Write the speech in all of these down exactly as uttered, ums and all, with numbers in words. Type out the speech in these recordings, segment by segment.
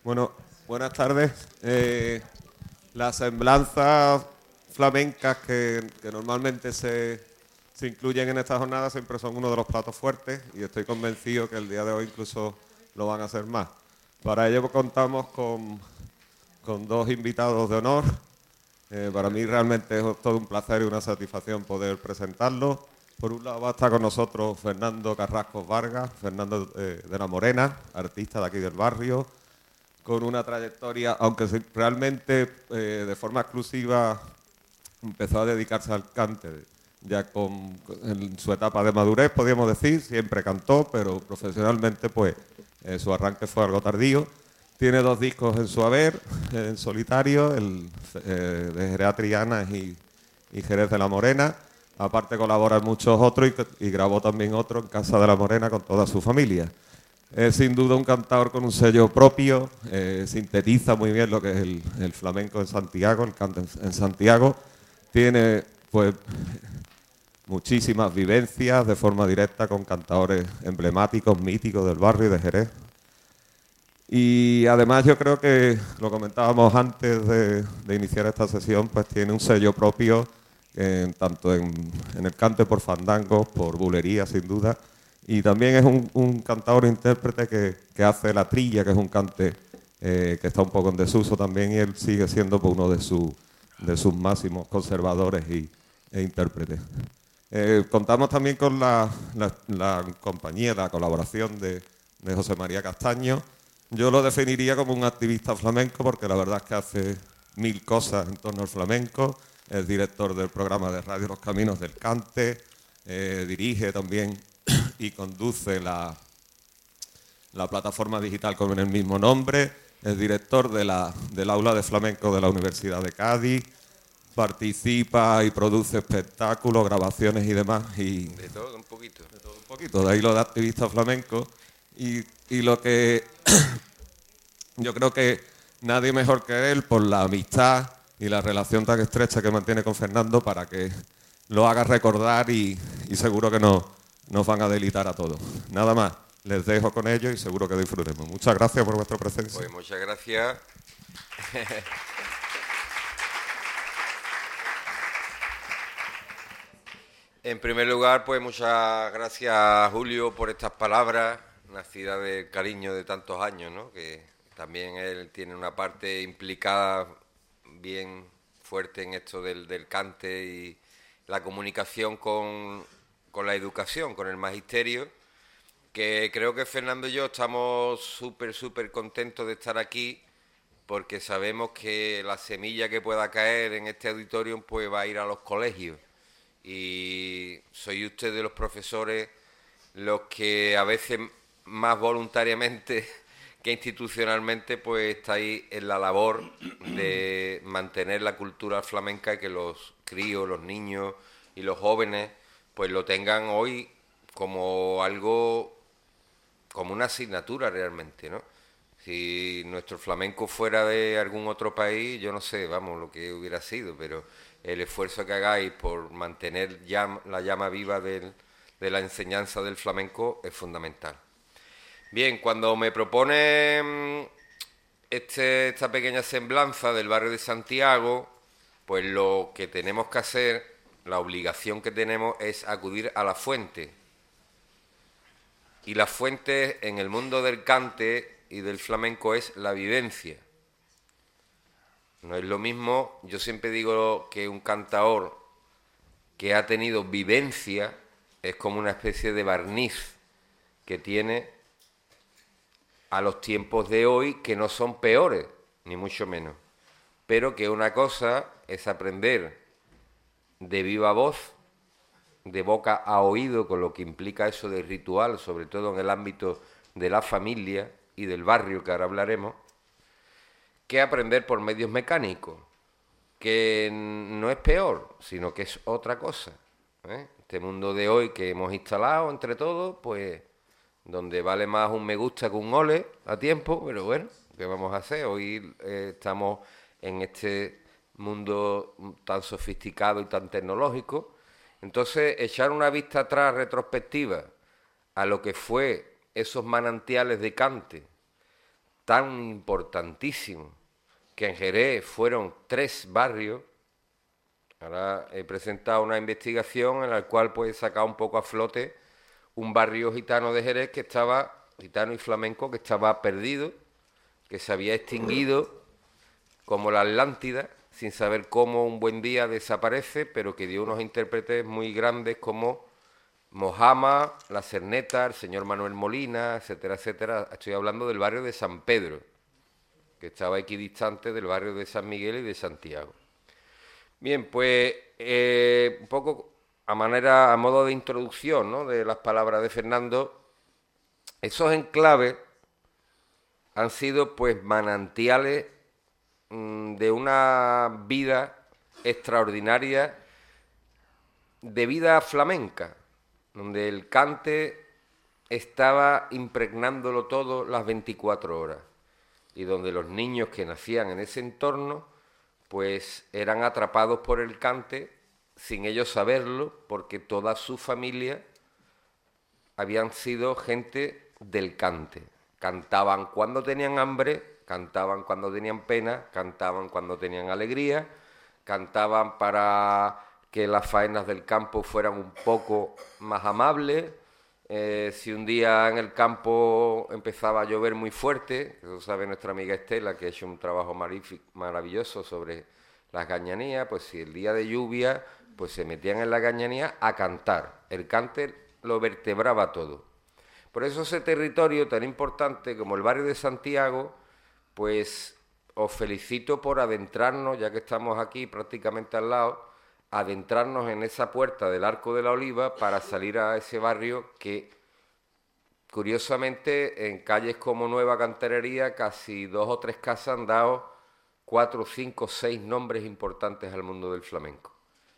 Bueno, buenas tardes. Eh, las semblanzas flamencas que, que normalmente se, se incluyen en esta jornada siempre son uno de los platos fuertes y estoy convencido que el día de hoy incluso lo van a hacer más. Para ello contamos con, con dos invitados de honor. Eh, para mí realmente es todo un placer y una satisfacción poder presentarlos. Por un lado va a estar con nosotros Fernando Carrascos Vargas, Fernando eh, de la Morena, artista de aquí del barrio, con una trayectoria, aunque realmente eh, de forma exclusiva empezó a dedicarse al cante, ya con, en su etapa de madurez, podríamos decir, siempre cantó, pero profesionalmente pues eh, su arranque fue algo tardío. Tiene dos discos en su haber, en solitario, el eh, de Jerez Triana y, y Jerez de la Morena. Aparte colabora en muchos otros y, y grabó también otro en Casa de la Morena con toda su familia. Es sin duda un cantador con un sello propio, eh, sintetiza muy bien lo que es el, el flamenco en Santiago, el canto en, en Santiago. Tiene pues muchísimas vivencias de forma directa con cantadores emblemáticos, míticos del barrio y de Jerez. Y además yo creo que, lo comentábamos antes de, de iniciar esta sesión, pues tiene un sello propio, eh, tanto en, en el cante por fandangos, por bulería sin duda, y también es un, un cantador e intérprete que, que hace la trilla, que es un cante eh, que está un poco en desuso también, y él sigue siendo pues, uno de, su, de sus máximos conservadores y, e intérpretes. Eh, contamos también con la, la, la compañía, la colaboración de, de José María Castaño. Yo lo definiría como un activista flamenco porque la verdad es que hace mil cosas en torno al flamenco. Es director del programa de radio Los Caminos del Cante, eh, dirige también y conduce la, la plataforma digital con el mismo nombre, es director de la, del aula de flamenco de la Universidad de Cádiz, participa y produce espectáculos, grabaciones y demás. Y de todo un poquito. De todo un poquito, de ahí lo de activista flamenco. Y, y lo que yo creo que nadie mejor que él, por la amistad y la relación tan estrecha que mantiene con Fernando, para que lo haga recordar y, y seguro que nos, nos van a delitar a todos. Nada más, les dejo con ellos y seguro que disfrutemos. Muchas gracias por vuestra presencia. Pues muchas gracias. En primer lugar, pues muchas gracias, Julio, por estas palabras, nacidas del cariño de tantos años, ¿no? Que también él tiene una parte implicada bien fuerte en esto del, del cante y la comunicación con, con la educación, con el magisterio, que creo que Fernando y yo estamos súper, súper contentos de estar aquí, porque sabemos que la semilla que pueda caer en este auditorium pues va a ir a los colegios. Y soy usted de los profesores los que a veces más voluntariamente que institucionalmente pues estáis en la labor de mantener la cultura flamenca y que los críos, los niños y los jóvenes pues lo tengan hoy como algo, como una asignatura realmente, ¿no? Si nuestro flamenco fuera de algún otro país, yo no sé, vamos, lo que hubiera sido, pero el esfuerzo que hagáis por mantener llama, la llama viva del, de la enseñanza del flamenco es fundamental. Bien, cuando me propone este, esta pequeña semblanza del barrio de Santiago, pues lo que tenemos que hacer, la obligación que tenemos es acudir a la fuente. Y la fuente en el mundo del cante y del flamenco es la vivencia. No es lo mismo, yo siempre digo que un cantador que ha tenido vivencia es como una especie de barniz que tiene a los tiempos de hoy, que no son peores, ni mucho menos, pero que una cosa es aprender de viva voz, de boca a oído, con lo que implica eso del ritual, sobre todo en el ámbito de la familia y del barrio, que ahora hablaremos, que aprender por medios mecánicos, que no es peor, sino que es otra cosa, ¿eh? Este mundo de hoy que hemos instalado entre todos, pues donde vale más un me gusta que un ole a tiempo, pero bueno, ¿qué vamos a hacer? Hoy eh, estamos en este mundo tan sofisticado y tan tecnológico. Entonces, echar una vista atrás retrospectiva a lo que fue esos manantiales de cante tan importantísimo, que en Jerez fueron tres barrios. Ahora he presentado una investigación en la cual pues, he sacado un poco a flote un barrio gitano de Jerez que estaba, gitano y flamenco, que estaba perdido, que se había extinguido como la Atlántida, sin saber cómo un buen día desaparece, pero que dio unos intérpretes muy grandes como Mojama, La Cerneta, el señor Manuel Molina, etcétera, etcétera. Estoy hablando del barrio de San Pedro, que estaba equidistante del barrio de San Miguel y de Santiago. Bien, pues eh, un poco a manera, a modo de introducción, ¿no?, de las palabras de Fernando, esos enclaves han sido pues manantiales mmm, de una vida extraordinaria, de vida flamenca, donde el cante estaba impregnándolo todo las veinticuatro horas y donde los niños que nacían en ese entorno pues eran atrapados por el cante sin ellos saberlo, porque toda su familia habían sido gente del cante. Cantaban cuando tenían hambre, cantaban cuando tenían pena, cantaban cuando tenían alegría, cantaban para que las faenas del campo fueran un poco más amables. Eh, si un día en el campo empezaba a llover muy fuerte, eso sabe nuestra amiga Estela, que ha hecho un trabajo maravilloso sobre las gañanías, pues si el día de lluvia, pues se metían en la gañanía a cantar. El cante lo vertebraba todo. Por eso ese territorio tan importante como el barrio de Santiago, pues os felicito por adentrarnos, ya que estamos aquí prácticamente al lado, adentrarnos en esa puerta del Arco de la Oliva para salir a ese barrio que, curiosamente, en calles como Nueva Canterería, casi dos o tres casas han dado cuatro, cinco, seis nombres importantes al mundo del flamenco.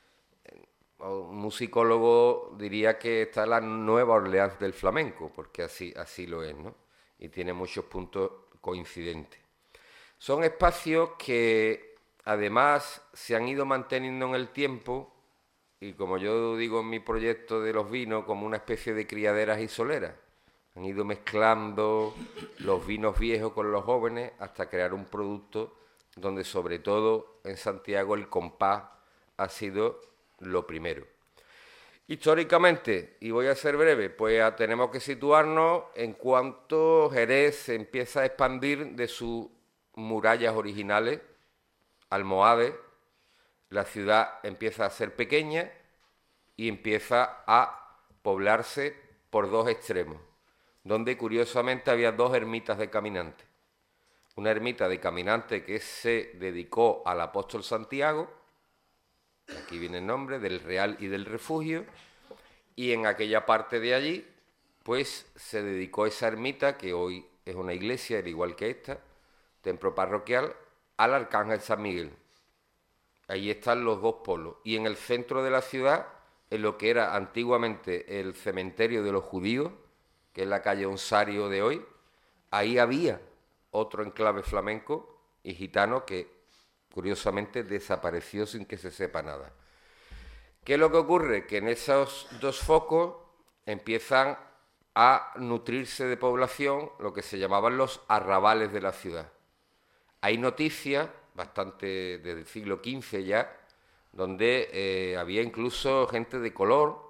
Un musicólogo diría que está la Nueva Orleans del flamenco, porque así, así lo es, ¿no? Y tiene muchos puntos coincidentes. Son espacios que además se han ido manteniendo en el tiempo y, como yo digo en mi proyecto de los vinos, como una especie de criaderas y soleras. Han ido mezclando los vinos viejos con los jóvenes hasta crear un producto donde, sobre todo en Santiago, el compás ha sido lo primero. Históricamente, y voy a ser breve, pues tenemos que situarnos en cuanto Jerez se empieza a expandir de sus murallas originales, almohades. La ciudad empieza a ser pequeña y empieza a poblarse por dos extremos, donde curiosamente había dos ermitas de caminantes. Una ermita de caminantes que se dedicó al apóstol Santiago, aquí viene el nombre, del Real y del Refugio, y en aquella parte de allí pues se dedicó esa ermita, que hoy es una iglesia, al igual que esta, templo parroquial, al Arcángel San Miguel. Ahí están los dos polos. Y en el centro de la ciudad, en lo que era antiguamente el cementerio de los judíos, que es la calle Onsario de hoy, ahí había otro enclave flamenco y gitano que curiosamente desapareció sin que se sepa nada. ¿Qué es lo que ocurre? Que en esos dos focos empiezan a nutrirse de población lo que se llamaban los arrabales de la ciudad. Hay noticias, bastante desde el siglo quince ya, donde eh, había incluso gente de color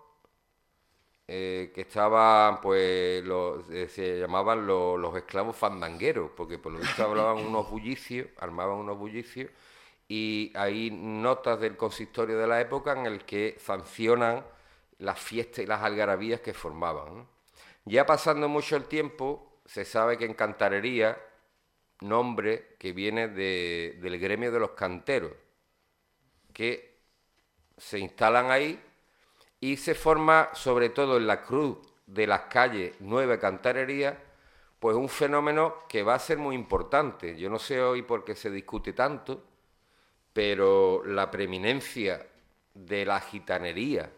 eh, que estaban, pues, los, eh, se llamaban los, los esclavos fandangueros, porque por lo visto hablaban unos bullicios, armaban unos bullicios, y hay notas del consistorio de la época en el que sancionan las fiestas y las algarabías que formaban, ¿no? Ya pasando mucho el tiempo, se sabe que en Cantarería, nombre que viene de, del gremio de los canteros, que se instalan ahí y se forma, sobre todo en la cruz de las calles Nueva Cantarería, pues un fenómeno que va a ser muy importante. Yo no sé hoy por qué se discute tanto, pero la preeminencia de la gitanería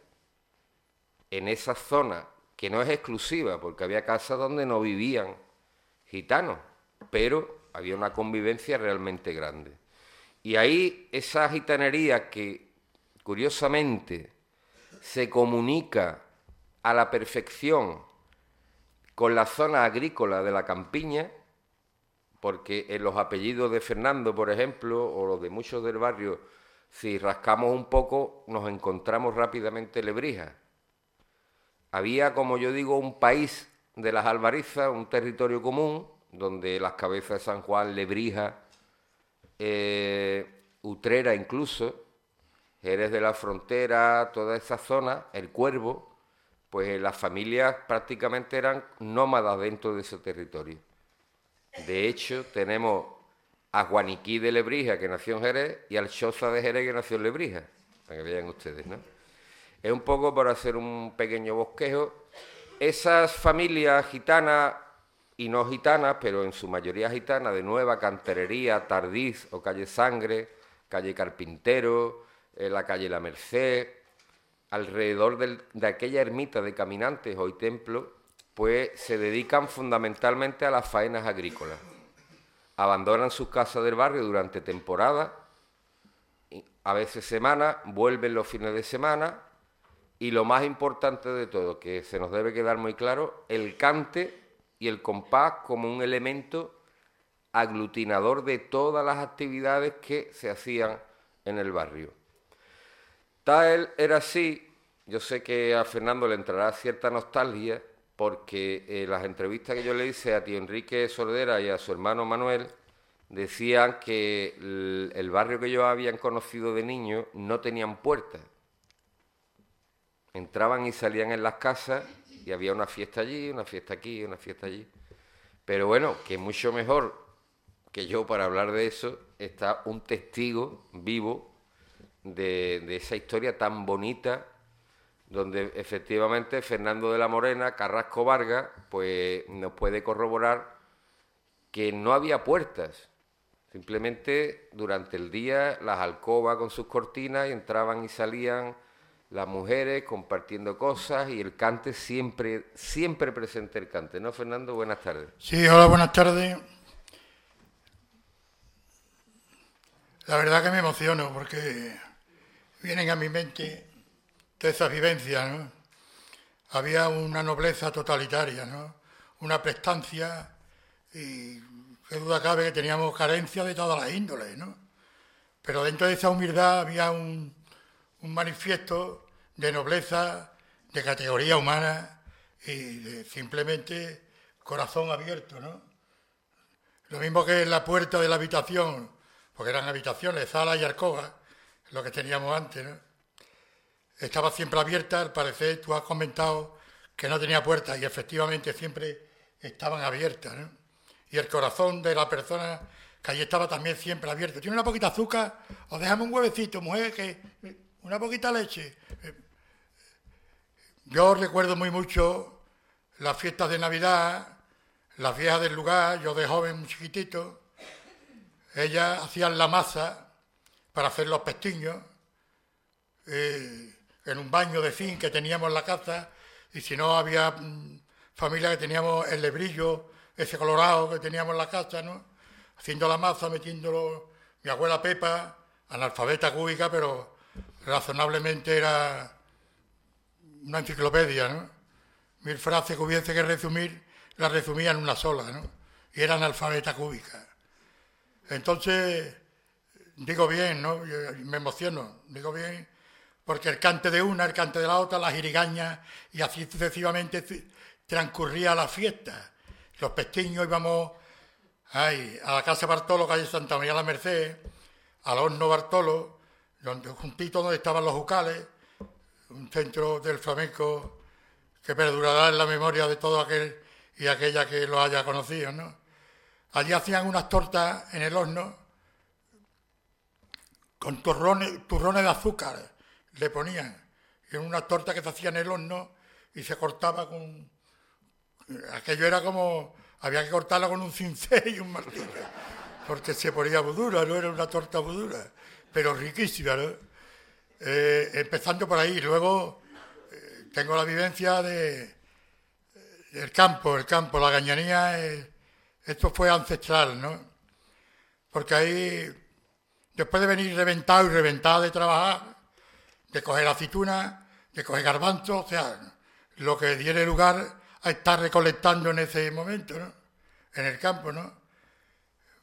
en esa zona, que no es exclusiva, porque había casas donde no vivían gitanos, pero había una convivencia realmente grande. Y ahí esa gitanería que, curiosamente, se comunica a la perfección con la zona agrícola de la campiña, porque en los apellidos de Fernando, por ejemplo, o los de muchos del barrio, si rascamos un poco, nos encontramos rápidamente Lebrija. Había, como yo digo, un país de las Albarizas, un territorio común, donde las cabezas de San Juan, Lebrija, eh, Utrera incluso, Jerez de la Frontera, toda esa zona, el Cuervo, pues las familias prácticamente eran nómadas dentro de ese territorio. De hecho, tenemos a Juaniquí de Lebrija, que nació en Jerez, y al Choza de Jerez, que nació en Lebrija, para que vean ustedes, ¿no? Es un poco por hacer un pequeño bosquejo. Esas familias gitanas y no gitanas, pero en su mayoría gitanas, de Nueva Canterería, Tardiz o Calle Sangre, Calle Carpintero, eh, la calle La Merced, alrededor del, de aquella ermita de caminantes, hoy templo, pues se dedican fundamentalmente a las faenas agrícolas. Abandonan sus casas del barrio durante temporada, a veces semanas, vuelven los fines de semana, y lo más importante de todo, que se nos debe quedar muy claro, el cante y el compás como un elemento aglutinador de todas las actividades que se hacían en el barrio. Tal era así, yo sé que a Fernando le entrará cierta nostalgia, porque eh, las entrevistas que yo le hice a tío Enrique Sordera y a su hermano Manuel decían que el, el barrio que ellos habían conocido de niño no tenían puertas. Entraban y salían en las casas y había una fiesta allí, una fiesta aquí, una fiesta allí. Pero bueno, que mucho mejor que yo para hablar de eso está un testigo vivo de, de esa historia tan bonita, donde efectivamente Fernando de la Morena, Carrasco Vargas, pues nos puede corroborar que no había puertas. Simplemente durante el día las alcobas con sus cortinas y entraban y salían las mujeres compartiendo cosas y el cante siempre, siempre presente el cante, ¿no, Fernando? Buenas tardes. Sí, hola, buenas tardes. La verdad que me emociono porque vienen a mi mente todas esas vivencias, ¿no? Había una nobleza totalitaria, ¿no? Una prestancia y qué duda cabe que teníamos carencia de todas las índoles, ¿no? Pero dentro de esa humildad había un, un manifiesto de nobleza, de categoría humana y de simplemente corazón abierto, ¿no? Lo mismo que en la puerta de la habitación, porque eran habitaciones, salas y alcobas, lo que teníamos antes, ¿no? Estaba siempre abierta, al parecer tú has comentado que no tenía puertas y efectivamente siempre estaban abiertas, ¿no? Y el corazón de la persona que allí estaba también siempre abierto. ¿Tiene una poquita azúcar? ¿Os dejamos un huevecito, mujer? Que una poquita leche. Yo recuerdo muy mucho las fiestas de Navidad, las viejas del lugar, yo de joven, muy chiquitito, ellas hacían la masa para hacer los pestiños, eh, en un baño de zinc que teníamos en la casa, y si no había mmm, familia que teníamos el lebrillo, ese colorado que teníamos en la casa, ¿no? Haciendo la masa, metiéndolo, mi abuela Pepa, analfabeta cúbica, pero razonablemente era una enciclopedia, ¿no? Mil frases que hubiese que resumir, las resumía en una sola, ¿no? Y era analfabeta cúbica. Entonces, digo bien, ¿no? Yo me emociono, digo bien, porque el cante de una, el cante de la otra, las jirigañas, y así sucesivamente transcurría la fiesta. Los pestiños íbamos ay, a la casa Bartolo, calle Santa María la Merced, al horno Bartolo, donde, juntito donde estaban los jucales, un centro del flamenco que perdurará en la memoria de todo aquel y aquella que lo haya conocido, ¿no? Allí hacían unas tortas en el horno con turrones, turrones de azúcar, le ponían. Y en una torta que se hacía en el horno y se cortaba con... Aquello era como... Había que cortarla con un cincel y un martillo, porque se ponía muy dura, no era una torta muy dura, pero riquísima, ¿no? Eh, empezando por ahí, luego eh, tengo la vivencia de, del campo, el campo, la gañanía, eh, esto fue ancestral, ¿no? Porque ahí, después de venir reventado y reventado de trabajar, de coger aceitunas, de coger garbanzos, o sea, lo que diera lugar a estar recolectando en ese momento, ¿no? En el campo, ¿no?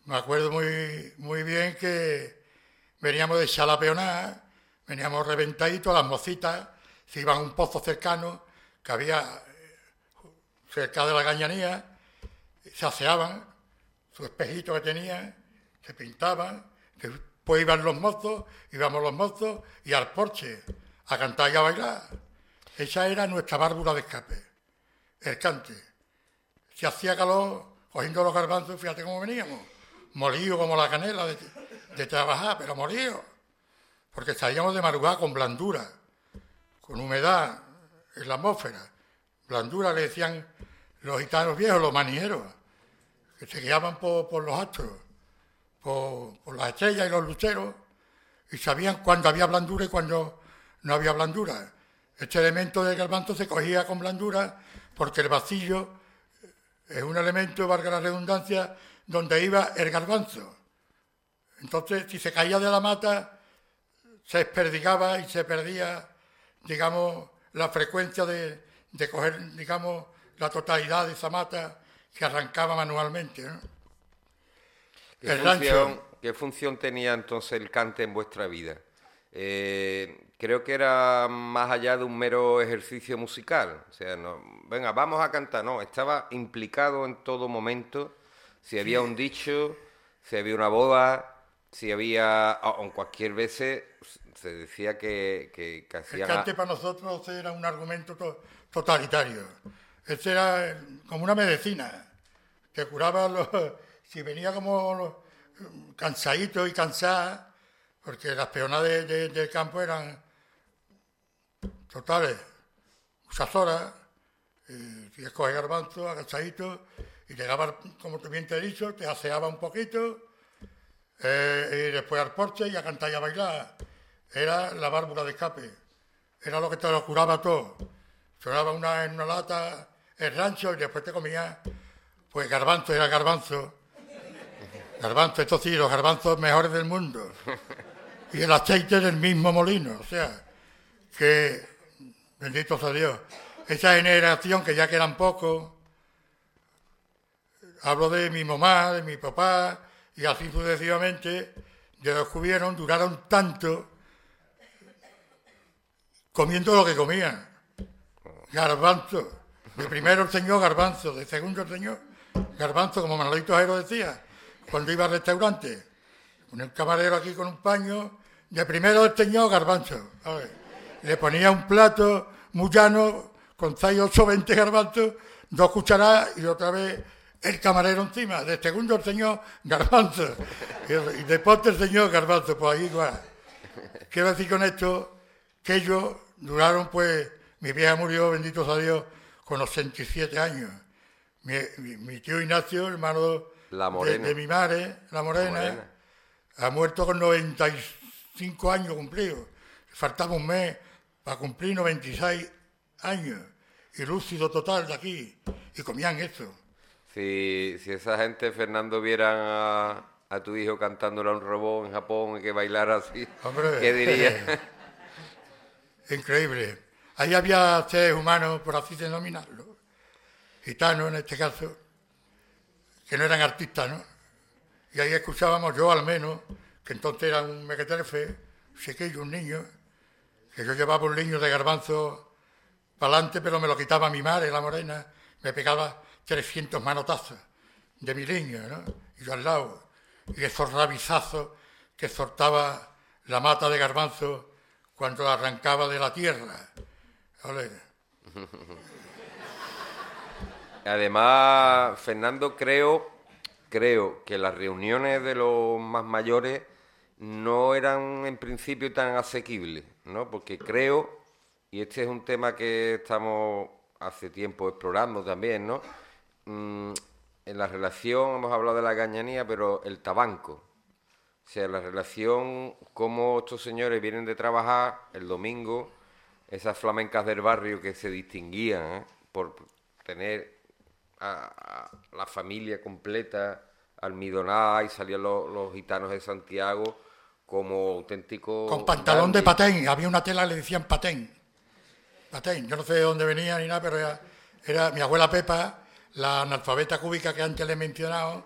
me acuerdo muy, muy bien que veníamos de Chalapeoná, veníamos reventaditos, las mocitas se iban a un pozo cercano que había cerca de la Gañanía, se aseaban, su espejito que tenían, se pintaban, después iban los mozos, íbamos los mozos y al porche a cantar y a bailar. Esa era nuestra válvula de escape, el cante. Si hacía calor, cogiendo los garbanzos, fíjate cómo veníamos, molidos como la canela de, de trabajar, pero molidos, porque salíamos de madrugada con blandura, con humedad en la atmósfera. Blandura le decían los gitanos viejos, los manieros, que se guiaban por, por los astros, por, por las estrellas y los luceros, y sabían cuándo había blandura y cuándo no había blandura. Este elemento del garbanzo se cogía con blandura porque el vacío es un elemento, valga la redundancia, donde iba el garbanzo. Entonces, si se caía de la mata, se desperdigaba y se perdía, digamos, la frecuencia de, de coger, digamos, la totalidad de esa mata que arrancaba manualmente, ¿no? ¿Qué, el función, rancho. ¿Qué función tenía entonces el cante en vuestra vida? Eh, creo que era más allá de un mero ejercicio musical. O sea, no, venga, vamos a cantar. No, estaba implicado en todo momento. Si había sí. un dicho, si había una boda, si había... O en cualquier vez se decía que, que, que hacían... El cante para nosotros era un argumento to- totalitario. Este era como una medicina. Te curaba los... Si venía como los, cansadito y cansada, porque las peonas de, de, del campo eran totales, muchas horas, y si escoges garbanzo, agachadito, y llegaba, como tú bien te he dicho, te aseaba un poquito, eh, y después al porche y a cantar y a bailar. Era la válvula de escape, era lo que te lo curaba todo. Sonaba una, en una lata el rancho y después te comías, pues garbanzo, era garbanzo. Garbanzo, estos sí, los garbanzos mejores del mundo. Y el aceite del mismo molino. O sea, que, bendito sea Dios, esa generación que ya quedan pocos, hablo de mi mamá, de mi papá, y así sucesivamente, de los que hubieron, duraron tanto comiendo lo que comían. Garbanzo. De primero el señor garbanzo, de segundo el señor garbanzo, como Manolito Jero decía, cuando iba al restaurante, con el camarero aquí con un paño, de primero el señor garbanzo. A ver, le ponía un plato muy llano, con seis, ocho, veinte garbanzos, dos cucharadas y otra vez el camarero encima. De segundo el señor garbanzo. Y de postre el señor garbanzo, pues ahí igual. Quiero decir con esto que ellos duraron, pues, mi vieja murió, bendito sea Dios, con ochenta y siete años. Mi, mi, mi tío Ignacio, hermano la morena. De, de mi madre, la morena, la morena, ha muerto con noventa y cinco años cumplidos. Faltaba un mes para cumplir noventa y seis años. Y lúcido total de aquí. Y comían eso. Si, si esa gente, Fernando, vieran a, a tu hijo cantándole a un robot en Japón y que bailara así, hombre, ¿qué diría? Increíble. Ahí había seres humanos, por así denominarlo, gitanos en este caso, que no eran artistas, ¿no? Y ahí escuchábamos, yo al menos, que entonces era un mequetrefe, un chiquillo, un niño, que yo llevaba un niño de garbanzo para adelante, pero me lo quitaba mi madre, la morena, me pegaba trescientos manotazos de mi niño, ¿no? Y yo al lado, y esos rabizazos que soltaba la mata de garbanzo cuando la arrancaba de la tierra. Olé. Además, Fernando, creo, creo que las reuniones de los más mayores no eran en principio tan asequibles, ¿no? Porque creo, y este es un tema que estamos hace tiempo explorando también, ¿no? Mm, en la relación, hemos hablado de la gañanía, pero el tabanco. O sea, la relación, cómo estos señores vienen de trabajar el domingo, esas flamencas del barrio que se distinguían, ¿eh? Por tener a, a la familia completa almidonada, y salían los, los gitanos de Santiago como auténticos... Con pantalón dandy. De patén, había una tela que le decían patén. Patén, yo no sé de dónde venía ni nada, pero era, era mi abuela Pepa, la analfabeta cúbica que antes le he mencionado,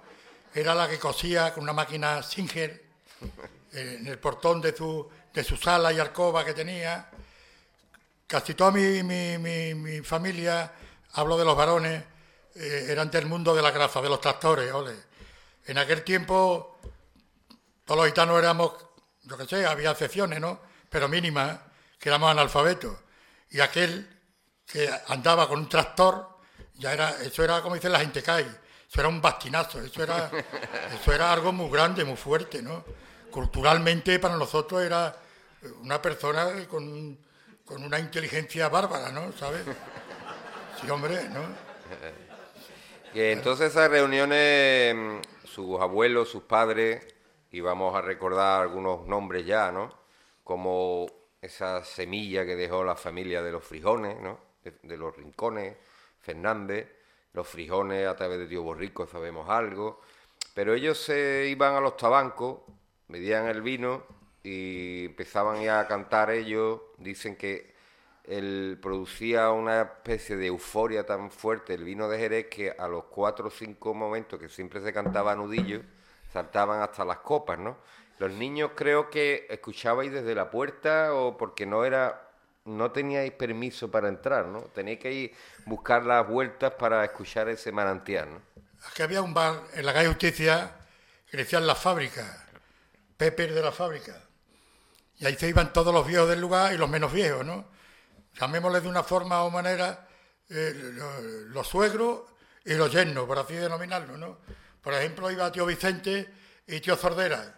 era la que cosía con una máquina Singer eh, en el portón de su, de su sala y alcoba que tenía. Casi toda mi, mi, mi, mi familia, hablo de los varones, eh, eran del mundo de la grafa, de los tractores, ole. En aquel tiempo todos los gitanos éramos, yo qué sé, había excepciones, ¿no? Pero mínimas, que éramos analfabetos. Y aquel que andaba con un tractor, ya era, eso era como dice la gente que hay, eso era un bastinazo, eso era, eso era algo muy grande, muy fuerte, ¿no? Culturalmente para nosotros era una persona con, con una inteligencia bárbara, ¿no? ¿Sabes? Sí, hombre, ¿no? Que entonces esas reuniones, sus abuelos, sus padres, y vamos a recordar algunos nombres ya, ¿no? Como esa semilla que dejó la familia de los Frijones, ¿no? De, de los Rincones, Fernández, los Frijones a través de Tío Borrico sabemos algo, pero ellos se iban a los tabancos, medían el vino y empezaban ya a cantar ellos. Dicen que él producía una especie de euforia tan fuerte, el vino de Jerez, que a los cuatro o cinco momentos que siempre se cantaba nudillo, saltaban hasta las copas, ¿no? Los niños creo que escuchabais desde la puerta o porque no era, no teníais permiso para entrar, ¿no? Teníais que ir buscar las vueltas para escuchar ese manantial, ¿no? Aquí había un bar en la calle Justicia que decían La Fábrica, Pepe de la Fábrica. Y ahí se iban todos los viejos del lugar y los menos viejos, ¿no? Llamémosles de una forma o manera eh, los, los suegros y los yernos, por así denominarlo, ¿no? Por ejemplo, iba tío Vicente y tío Zordera,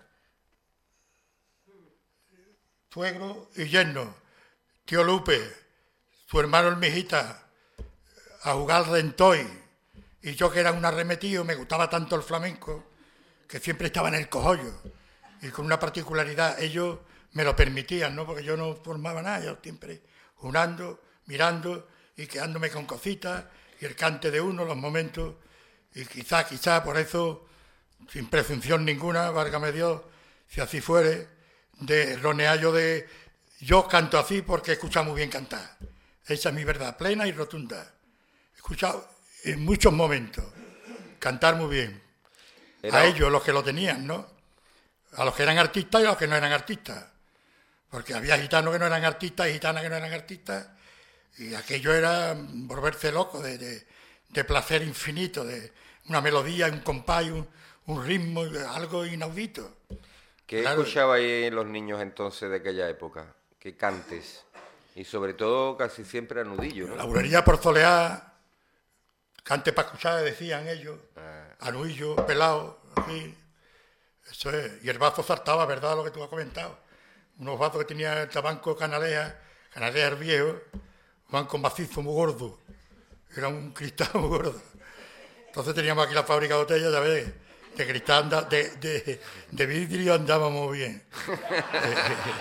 suegro y yerno, tío Lupe, su hermano el Mijita, a jugar rentoy, y yo que era un arremetido, me gustaba tanto el flamenco, que siempre estaba en el cojollo, y con una particularidad, ellos me lo permitían, ¿no? Porque yo no formaba nada, yo siempre jugando, mirando y quedándome con cositas, y el cante de uno, los momentos, y quizá, quizá, por eso, sin presunción ninguna, válgame Dios, si así fuere, de roneallo de yo canto así porque he escuchado muy bien cantar. Esa es mi verdad, plena y rotunda. He escuchado en muchos momentos cantar muy bien. Era... A ellos, los que lo tenían, ¿no? A los que eran artistas y a los que no eran artistas. Porque había gitanos que no eran artistas y gitanas que no eran artistas, y aquello era volverse loco de, de, de placer infinito, de una melodía, un compás, un, un ritmo, algo inaudito. ¿Qué claro. escuchabais los niños entonces de aquella época? ¿Qué cantes? Y sobre todo casi siempre a nudillo, ¿no? La bulería por soleá, cante para escuchar, decían ellos, ah. A nudillo, pelado, así. Eso es. Y el vaso saltaba, ¿verdad? Lo que tú has comentado. Unos vasos que tenía el tabanco Canaleja, Canaleja el viejo, un banco macizo muy gordo. Era un cristal muy gordo. Entonces teníamos aquí la fábrica de botellas, ya ves, de cristal, anda, de, de, de vidrio andábamos bien. eh,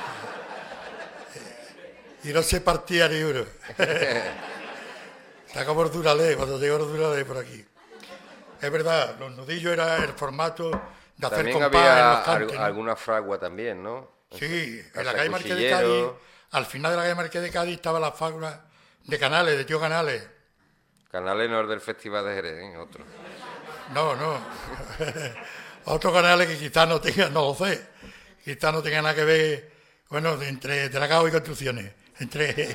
eh, y no se partía ni uno. Está como Orduralé, cuando llegó Orduralé por aquí. Es verdad, los nudillos era el formato de hacer también compás había en los cantes, ¿no? Alguna fragua también, ¿no? Sí, en la calle Marqués de Cádiz, al final de la calle Marqués de Cádiz estaba la fábrica de Canales, de tío Canales. Canales no es del Festival de Jerez, ¿eh? Otro. No, no. Otros canales que quizás no tengan, no lo sé, quizás no tengan nada que ver, bueno, entre dragados y construcciones, entre...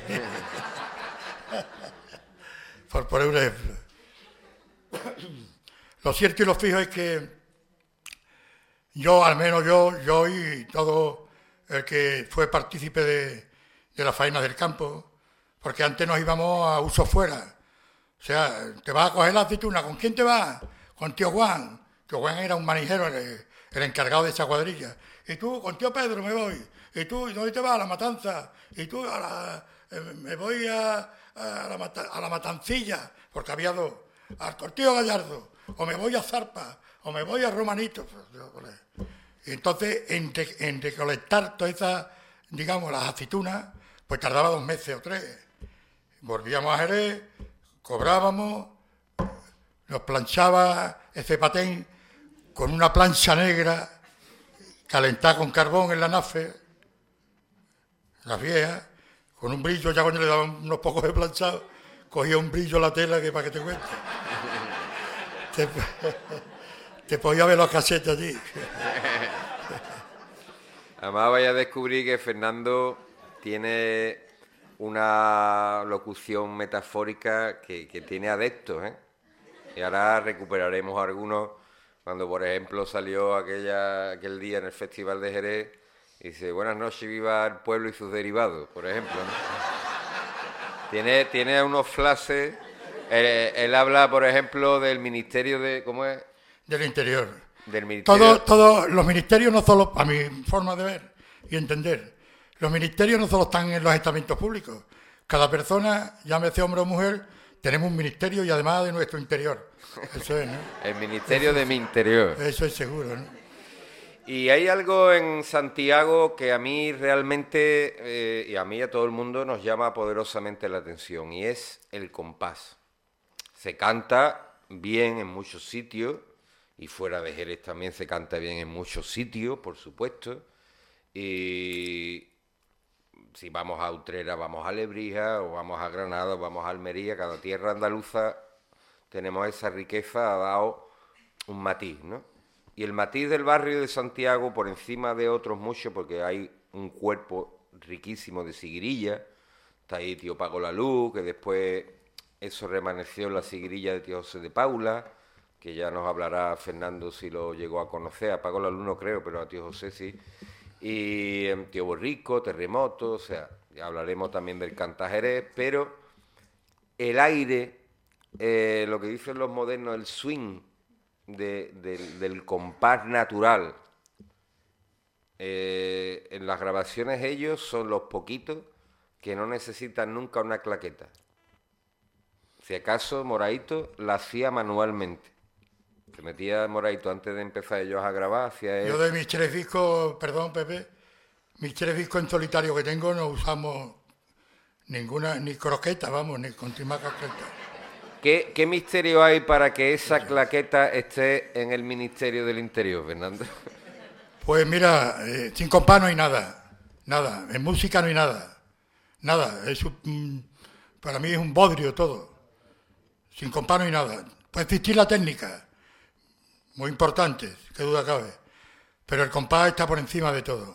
por poner un ejemplo. Lo cierto y lo fijo es que yo, al menos yo, yo y todo el que fue partícipe de, de las faenas del campo, porque antes nos íbamos a uso fuera. O sea, te vas a coger la aceituna, ¿con quién te vas? Con tío Juan. Tío Juan era un manijero, el, el encargado de esa cuadrilla. Y tú, con tío Pedro me voy. Y tú, ¿y dónde te vas? A La Matanza. Y tú, a la, eh, me voy a, a, la, a la Matancilla, porque había dos. Al Cortillo Gallardo. O me voy a Zarpa, o me voy a Romanito. Y entonces, en, de, en recolectar todas esas, digamos, las aceitunas, pues tardaba dos meses o tres. Volvíamos a Jerez, cobrábamos, nos planchaba ese patén con una plancha negra, calentada con carbón en la nafe, las viejas, con un brillo, ya cuando le daban unos pocos de planchado, cogía un brillo la tela que para que te cuente. te, Te podía ver los casetes allí. Además vaya a descubrir que Fernando tiene una locución metafórica que, que tiene adeptos, ¿eh? Y ahora recuperaremos algunos, cuando por ejemplo salió aquella, aquel día en el Festival de Jerez, y dice, buenas noches, viva el pueblo y sus derivados, por ejemplo, ¿no? Tiene, tiene unos flashes, él, él habla, por ejemplo, del Ministerio de... ¿Cómo es? Del Interior. Del Ministerio... Todos todo, los ministerios no solo, a mi forma de ver y entender, los ministerios no solo están en los estamentos públicos. Cada persona, llámese hombre o mujer, tenemos un ministerio y además de nuestro interior. Eso es, ¿no? El ministerio eso, de mi interior. Eso es seguro, ¿no? Y hay algo en Santiago que a mí realmente, eh, y a mí y a todo el mundo, nos llama poderosamente la atención, y es el compás. Se canta bien en muchos sitios, y fuera de Jerez también se canta bien en muchos sitios, por supuesto, y si vamos a Utrera, vamos a Lebrija, o vamos a Granada, o vamos a Almería, cada tierra andaluza tenemos esa riqueza, ha dado un matiz, ¿no? Y el matiz del barrio de Santiago, por encima de otros muchos, porque hay un cuerpo riquísimo de siguirilla, está ahí Tío Pago la Luz, que después eso remaneció en la siguirilla de Tío José de Paula, que ya nos hablará Fernando si lo llegó a conocer, a Pago la Luz no creo, pero a Tío José sí. Y eh, Tío Borrico, Terremoto, o sea, ya hablaremos también del Cantajerez, pero el aire, eh, lo que dicen los modernos, el swing de, de, del compás natural, eh, en las grabaciones ellos son los poquitos que no necesitan nunca una claqueta. Si acaso Moraito la hacía manualmente. Se metía Moraito antes de empezar ellos a grabar, hacía él... Yo de mis tres discos, perdón Pepe, mis tres discos en solitario que tengo no usamos ninguna, ni croqueta, vamos, ni continuar croqueta. ¿Qué, ¿Qué misterio hay para que esa claqueta esté en el Ministerio del Interior, Fernando? Pues mira, eh, sin compás no hay nada, nada, en música no hay nada, nada, es un, para mí es un bodrio todo, sin compás no hay nada. Puede existir la técnica, muy importante, qué duda cabe, pero el compás está por encima de todo.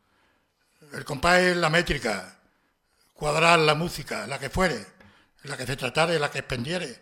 El compás es la métrica, cuadrar la música, la que fuere, la que se tratare, la que expendiere.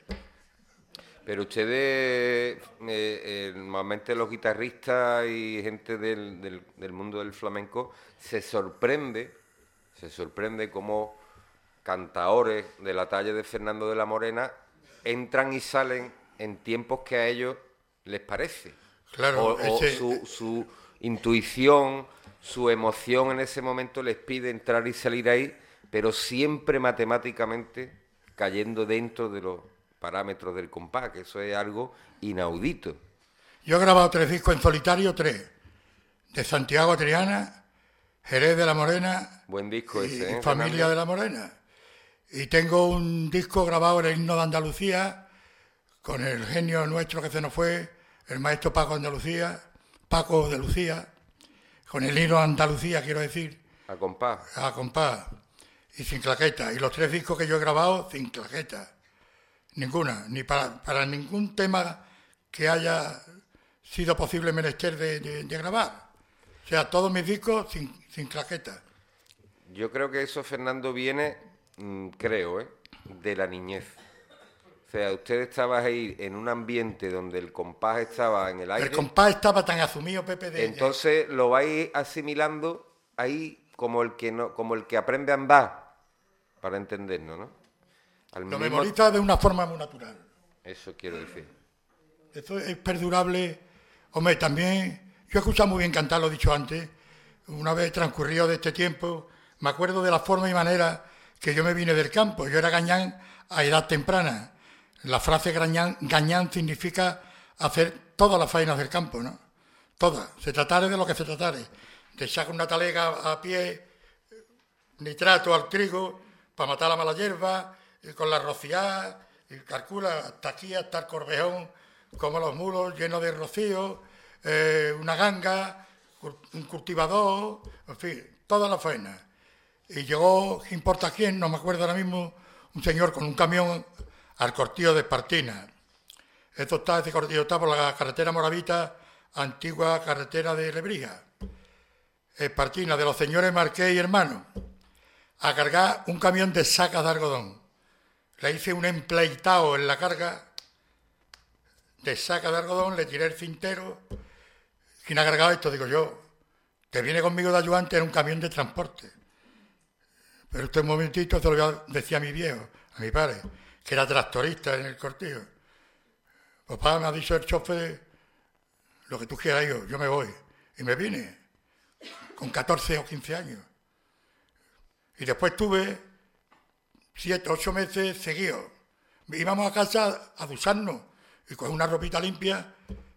Pero ustedes, eh, eh, normalmente los guitarristas y gente del, del, del mundo del flamenco, se sorprende, se sorprende cómo cantaores de la talla de Fernando de la Morena entran y salen en tiempos que a ellos les parece. Claro, o, ese... o su, su intuición, su emoción en ese momento les pide entrar y salir ahí, pero siempre matemáticamente cayendo dentro de los parámetros del compás, que eso es algo inaudito. Yo he grabado tres discos en solitario, tres, de Santiago a Triana, Jerez de la Morena, buen disco y, ese, ¿eh, y Familia Fernando? de la Morena. Y tengo un disco grabado en el himno de Andalucía, con el genio nuestro que se nos fue, el maestro Paco Andalucía, Paco de Lucía, con el himno de Andalucía, quiero decir. A compás. A compás. Y sin claqueta. Y los tres discos que yo he grabado, sin claqueta. Ninguna. Ni para, para ningún tema que haya sido posible menester de, de, de grabar. O sea, todos mis discos sin, sin claqueta. Yo creo que eso, Fernando, viene, mmm, creo, ¿eh? de la niñez. O sea, usted estaba ahí en un ambiente donde el compás estaba en el aire. El compás estaba tan asumido, Pepe, de... Entonces lo vais asimilando ahí como el que no, como el que aprende a andar, para entendernos, ¿no? Al Lo mismo... memoriza de una forma muy natural. Eso quiero decir. Eso es perdurable. Hombre, también, yo he escuchado muy bien cantar, lo he dicho antes, una vez transcurrido de este tiempo, me acuerdo de la forma y manera que yo me vine del campo. Yo era gañán a edad temprana. La frase gañán, gañán significa hacer todas las faenas del campo, ¿no? Todas. Se tratare de lo que se tratare. De echar una talega a pie, nitrato al trigo, para matar la mala hierba, y con la rociada, y calcula hasta aquí, hasta el Corvejón, como los mulos llenos de rocío, eh, una ganga, un cultivador, en fin, todas las faenas. Y llegó, ¿qué importa quién? No me acuerdo ahora mismo, un señor con un camión al cortillo de Espartina. Esto está, este cortillo está por la carretera Moravita, antigua carretera de Lebrija. Espartina, de los señores Marqués y hermanos, a cargar un camión de sacas de algodón. Le hice un empleitado en la carga de sacas de algodón, le tiré el cintero. ¿Quién ha cargado esto? Digo yo. Que viene conmigo de ayudante en un camión de transporte. Pero usted un momentito, se lo decía a mi viejo, a mi padre, que era tractorista en el cortillo. Papá, me ha dicho el chofer, lo que tú quieras, yo, yo me voy. Y me vine, con catorce o quince años. Y después tuve siete, ocho meses seguidos. Íbamos a casa a ducharnos y con una ropita limpia,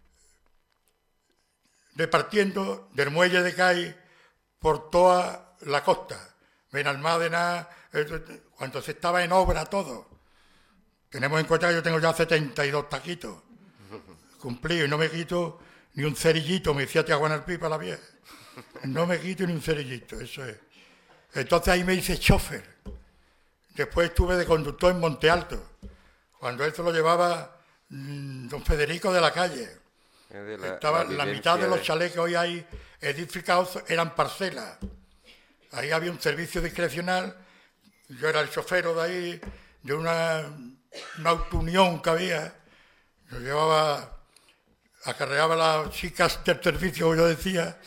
repartiendo del muelle de Cádiz por toda la costa. Benalmádena, cuando se estaba en obra todo. Tenemos en cuenta que yo tengo ya setenta y dos taquitos cumplido y no me quito ni un cerillito, me decía tía Juana el Pipa la vieja. No me quito ni un cerillito, eso es. Entonces ahí me hice chofer. Después estuve de conductor en Monte Alto, cuando esto lo llevaba mmm, don Federico de la Calle. De la, Estaba la, la mitad de los chalés que hoy hay edificados eran parcelas. Ahí había un servicio discrecional. Yo era el chofero de ahí, de una, una autounión que había. Yo llevaba, acarreaba las chicas del servicio, como yo decía,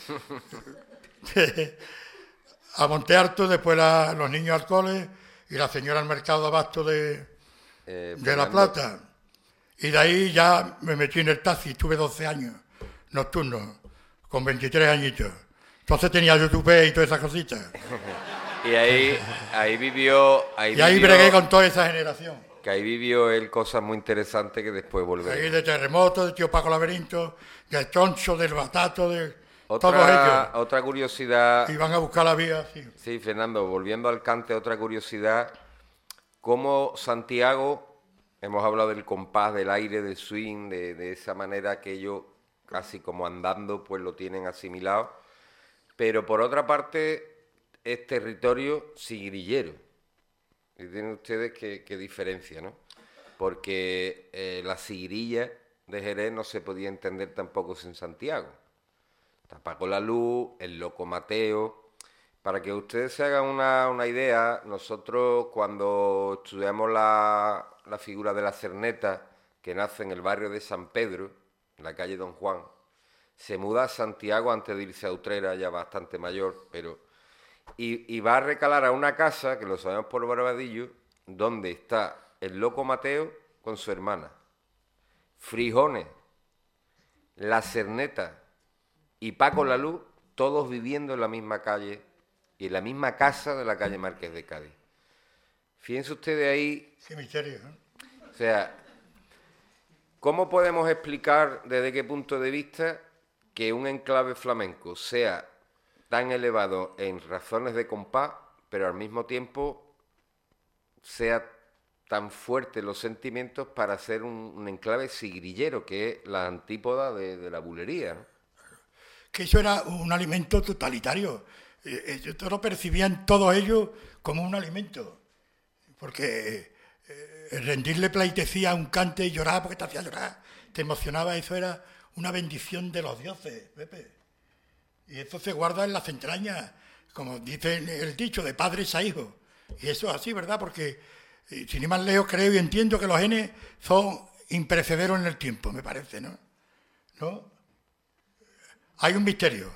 a Monte Alto, después la, los niños al cole y la señora al mercado de abasto de, eh, de La Plata. Y de ahí ya me metí en el taxi, tuve doce años, nocturno, con veintitrés añitos. Entonces tenía YouTube y todas esas cositas. Y ahí, ahí vivió... Ahí y ahí vivió, bregué con toda esa generación. Que ahí vivió él cosas muy interesantes que después volveremos. Ahí de Terremoto, de Tío Paco Laberinto, del Troncho, del Batato, de otra, todos ellos. Otra curiosidad... Iban a buscar la vía, sí. Sí, Fernando, volviendo al cante, otra curiosidad. Cómo Santiago... Hemos hablado del compás, del aire, del swing, de, de esa manera que ellos, casi como andando, pues lo tienen asimilado. Pero por otra parte, es territorio sigrillero. Y tienen ustedes qué, qué diferencia, ¿no? Porque eh, la sigrilla de Jerez no se podía entender tampoco sin Santiago. Paco la Luz, el Loco Mateo. Para que ustedes se hagan una, una idea, nosotros cuando estudiamos la, la figura de la Cerneta, que nace en el barrio de San Pedro, en la calle Don Juan, se muda a Santiago antes de irse a Utrera, ya bastante mayor, pero y, y va a recalar a una casa, que lo sabemos por Barbadillo, donde está el Loco Mateo con su hermana, Frijones, la Cerneta y Paco la Luz, todos viviendo en la misma calle y en la misma casa de la calle Márquez de Cádiz. Fíjense ustedes ahí... Qué misterio, ¿eh? O sea, ¿cómo podemos explicar desde qué punto de vista que un enclave flamenco sea tan elevado en razones de compás, pero al mismo tiempo sea tan fuerte los sentimientos para ser un, un enclave sigrillero, que es la antípoda de, de la bulería, ¿no? Que eso era un alimento totalitario. Eh, yo lo percibía en todo ello como un alimento, porque eh, rendirle pleitesía a un cante y llorar porque te hacía llorar, te emocionaba, eso era una bendición de los dioses, Pepe. Y eso se guarda en las entrañas, como dice el dicho, de padres a hijos. Y eso es así, ¿verdad? Porque, eh, sin ir más lejos, creo y entiendo que los genes son imperecederos en el tiempo, me parece, ¿no? ¿No? Hay un misterio.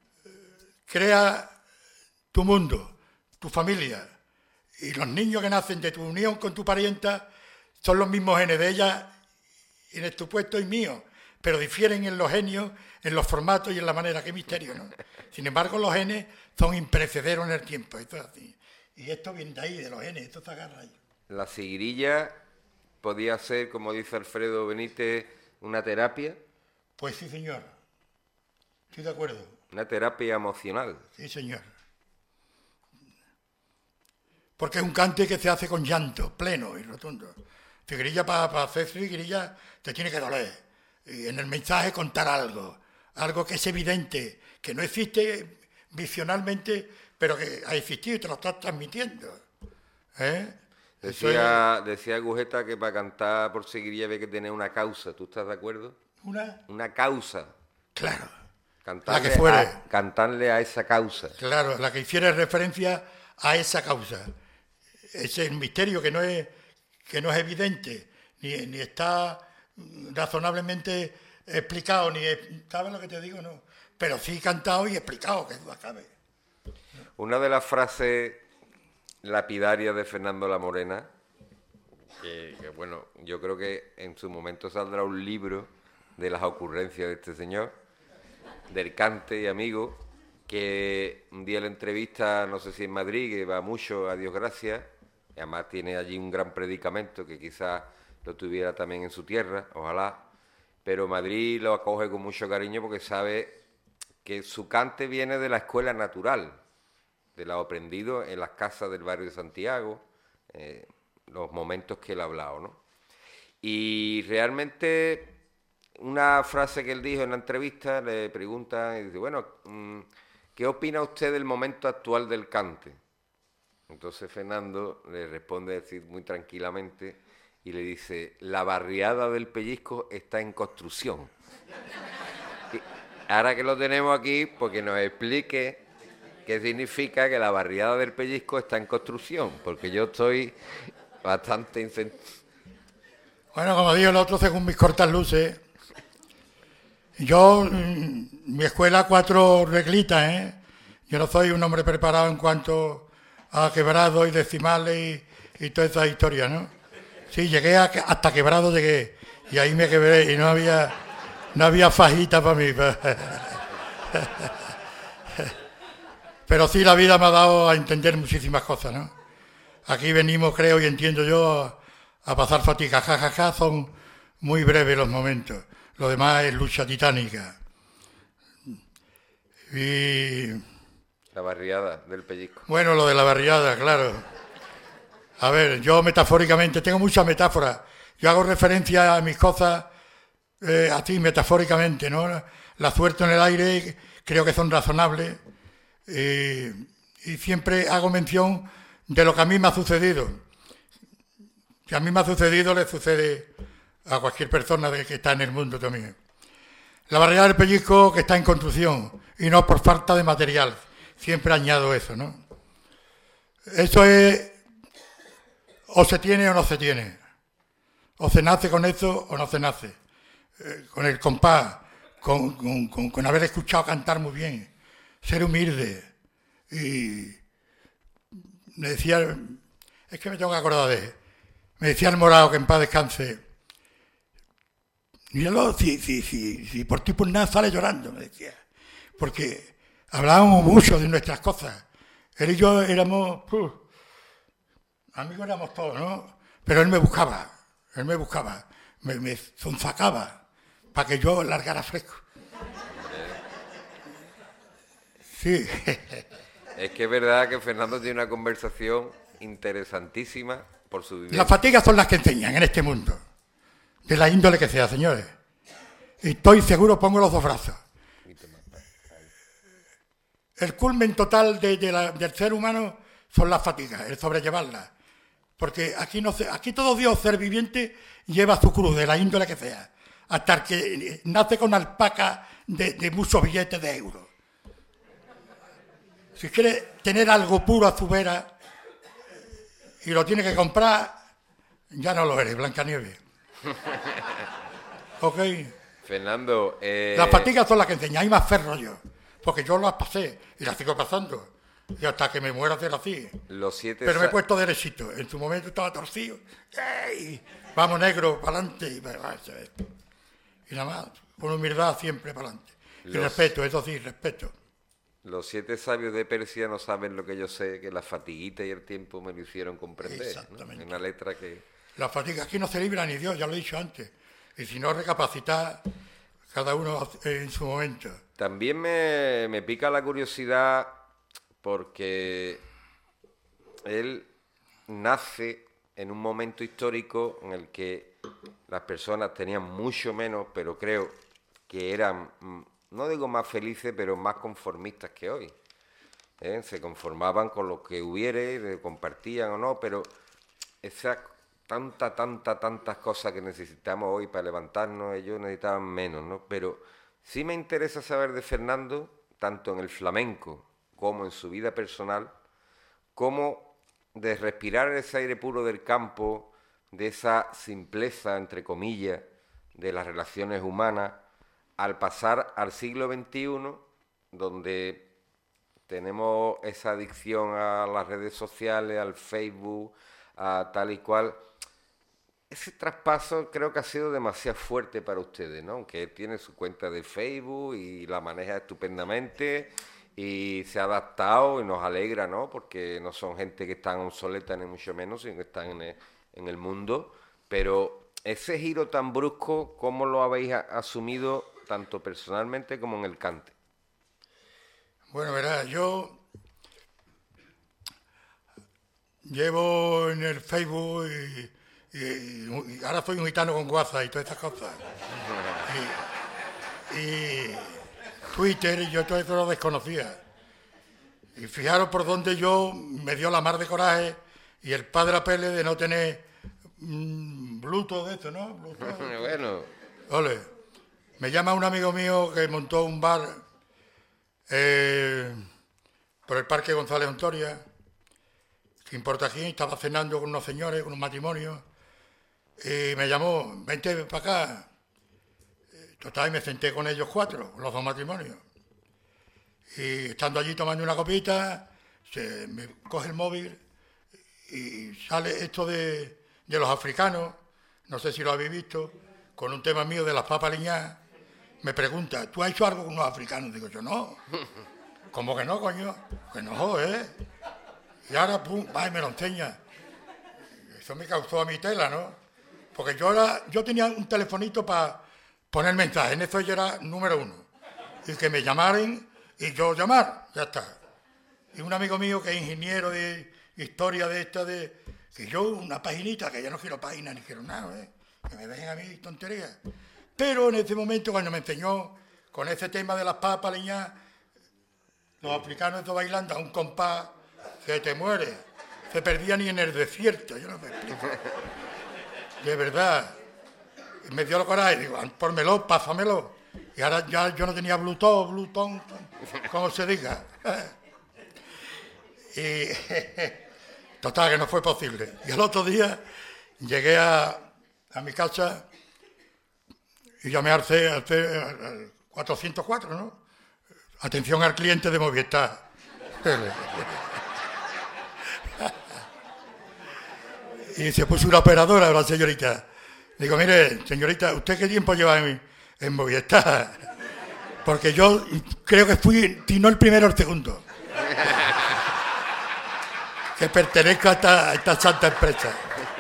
Crea tu mundo, tu familia, y los niños que nacen de tu unión con tu parienta son los mismos genes de ella, en tu puesto y mío, pero difieren en los genios, en los formatos y en la manera. Qué misterio, ¿no? Sin embargo, los genes son imperecederos en el tiempo. Esto es así. Y esto viene de ahí, de los genes, esto se agarra ahí. La sigrilla podía ser, como dice Alfredo Benítez, una terapia. Pues sí, señor. Estoy de acuerdo. Una terapia emocional. Sí, señor. Porque es un cante que se hace con llanto, pleno y rotundo. Sigrilla, para, para hacer sigrilla, te tiene que doler. Y en el mensaje contar algo. Algo que es evidente, que no existe visionalmente, pero que ha existido y te lo estás transmitiendo. ¿Eh? Decía, es... decía Agujeta que para cantar por seguiría había que tener una causa. ¿Tú estás de acuerdo? ¿Una? Una causa. Claro. Cantarle, la que fuere. A, cantarle a esa causa. Claro, la que hiciera referencia a esa causa. Ese es el misterio que no es, que no es evidente, ni, ni está razonablemente explicado, ni ¿sabes lo que te digo? No. Pero sí cantado y explicado, que duda cabe. Una de las frases lapidarias de Fernando La Morena, que, que bueno, yo creo que en su momento saldrá un libro de las ocurrencias de este señor, del cante y amigo, que un día la entrevista, no sé si en Madrid, que va mucho, a Dios gracias, y además tiene allí un gran predicamento que quizás lo tuviera también en su tierra, ojalá, pero Madrid lo acoge con mucho cariño porque sabe que su cante viene de la escuela natural, de lo aprendido en las casas del barrio de Santiago, eh, los momentos que él ha hablado, ¿no? Y realmente una frase que él dijo en la entrevista, le pregunta y dice, bueno, ¿qué opina usted del momento actual del cante? Entonces Fernando le responde decir muy tranquilamente y le dice, la barriada del Pellizco está en construcción. Y ahora que lo tenemos aquí, pues que nos explique qué significa que la barriada del Pellizco está en construcción, porque yo estoy bastante incent... Bueno, como digo el otro, según mis cortas luces, yo, mi escuela, cuatro reglitas, ¿eh? Yo no soy un hombre preparado en cuanto a quebrados y decimales y, y toda esa historia, ¿no? Sí, llegué a, hasta quebrado, llegué, y ahí me quebré y no había, no había fajita para mí. Pero sí, la vida me ha dado a entender muchísimas cosas, ¿no? Aquí venimos, creo y entiendo yo, a, a pasar fatiga. Ja, ja, ja, son muy breves los momentos. Lo demás es lucha titánica. Y... La barriada del Pellizco. Bueno, lo de la barriada, claro. A ver, yo metafóricamente, tengo muchas metáforas. Yo hago referencia a mis cosas eh, así, metafóricamente, ¿no? La suelto en el aire, creo que son razonables. Eh, y siempre hago mención de lo que a mí me ha sucedido. Que a mí me ha sucedido, le sucede a cualquier persona de que está en el mundo también. La barriada del Pellizco que está en construcción y no por falta de material. Siempre añado eso, ¿no? Eso es, o se tiene o no se tiene. O se nace con eso o no se nace. Eh, con el compás, con, con, con, con haber escuchado cantar muy bien, ser humilde. Y me decía, es que me tengo que acordar de él. Me decía el Morao, que en paz descanse, míralo, si, si, si, si por ti por nada sale llorando, me decía. Porque hablábamos mucho de nuestras cosas. Él y yo éramos, uh, amigos éramos todos, ¿no? Pero él me buscaba, él me buscaba, me, me zonsacaba para que yo largara fresco. Sí. Es que es verdad que Fernando tiene una conversación interesantísima por su vivencia. Las fatigas son las que enseñan en este mundo, de la índole que sea, señores. Y estoy seguro, pongo los dos brazos. El culmen total de, de la, del ser humano son las fatigas, el sobrellevarlas. Porque aquí, no se, aquí todo Dios, ser viviente, lleva su cruz, de la índole que sea, hasta que nace con alpaca de, de muchos billetes de euros. Si quiere tener algo puro a su vera y lo tiene que comprar, ya no lo eres, Blancanieves. ¿Ok? Fernando... Eh... Las fatigas son las que enseñan, hay más ferro yo. Porque yo las pasé y las sigo pasando. Y hasta que me muera hacer así. Los siete Pero me he puesto derechito. En su momento estaba torcido. ¡Ey! Vamos, negro, para adelante. Y, y nada más, con humildad siempre para adelante. Y los, respeto, eso sí, respeto. Los siete sabios de Persia no saben lo que yo sé, que la fatiguita y el tiempo me lo hicieron comprender. Exactamente. ¿No? Una letra que... La fatiga aquí no se libra ni Dios, ya lo he dicho antes. Y si no, recapacitar cada uno en su momento. También me, me pica la curiosidad porque él nace en un momento histórico en el que las personas tenían mucho menos, pero creo que eran, no digo más felices, pero más conformistas que hoy. ¿Eh? Se conformaban con lo que hubiere, compartían o no, pero esas tanta, tanta, tantas cosas que necesitamos hoy para levantarnos, ellos necesitaban menos, ¿no? Pero sí me interesa saber de Fernando, tanto en el flamenco como en su vida personal, cómo de respirar ese aire puro del campo, de esa simpleza, entre comillas, de las relaciones humanas, al pasar al siglo veintiuno, donde tenemos esa adicción a las redes sociales, al Facebook, a tal y cual. Ese traspaso creo que ha sido demasiado fuerte para ustedes, ¿no? Aunque él tiene su cuenta de Facebook y la maneja estupendamente y se ha adaptado y nos alegra, ¿no? Porque no son gente que están obsoleta ni mucho menos, sino que están en el, en el mundo. Pero ese giro tan brusco, ¿cómo lo habéis asumido tanto personalmente como en el cante? Bueno, verás, yo llevo en el Facebook y, y, y ahora soy un gitano con WhatsApp y todas estas cosas. Y, y Twitter, y yo todo eso lo desconocía. Y fijaros por donde yo me dio la mar de coraje y el padre apele de no tener mmm, Bluetooth de esto, ¿no? Bluetooth. Bueno. Ole. Me llama un amigo mío que montó un bar eh, por el Parque González Ontoria, sin Portajín, estaba cenando con unos señores, con un matrimonio, y me llamó, vente para acá. Total, y me senté con ellos cuatro, los dos matrimonios. Y estando allí tomando una copita, se me coge el móvil y sale esto de, de los africanos, no sé si lo habéis visto, con un tema mío de las papas liñadas. Me pregunta, ¿tú has hecho algo con los africanos? Digo yo, no. ¿Cómo que no, coño? Que no, ¿eh? Y ahora, pum, va y me lo enseña. Eso me causó a mi tela, ¿no? Porque yo era, yo tenía un telefonito para poner mensajes, en eso yo era número uno. Y que me llamaran y yo llamar, ya está. Y un amigo mío que es ingeniero de historia de esta, de que yo una paginita, que ya no quiero páginas ni quiero nada, ¿eh? Que me dejen a mí tonterías. Pero en ese momento, cuando me enseñó con ese tema de las papas leñas, los africanos estos bailando a un compás que te muere, se perdía ni en el desierto, yo no me explico. De verdad. Me dio la coraje, digo, pónmelo, pásamelo. Y ahora ya yo no tenía Bluetooth, Bluetooth, como se diga. Y total, que no fue posible. Y el otro día llegué a, a mi casa y llamé al, C, al, C, al cuatrocientos cuatro, ¿no? Atención al cliente de Movistar. Y se puso una operadora, la señorita. Digo, mire, señorita, ¿usted qué tiempo lleva en, en Movistar? Porque yo creo que fui, si no el primero, el segundo. Que pertenezco a esta, a esta santa empresa.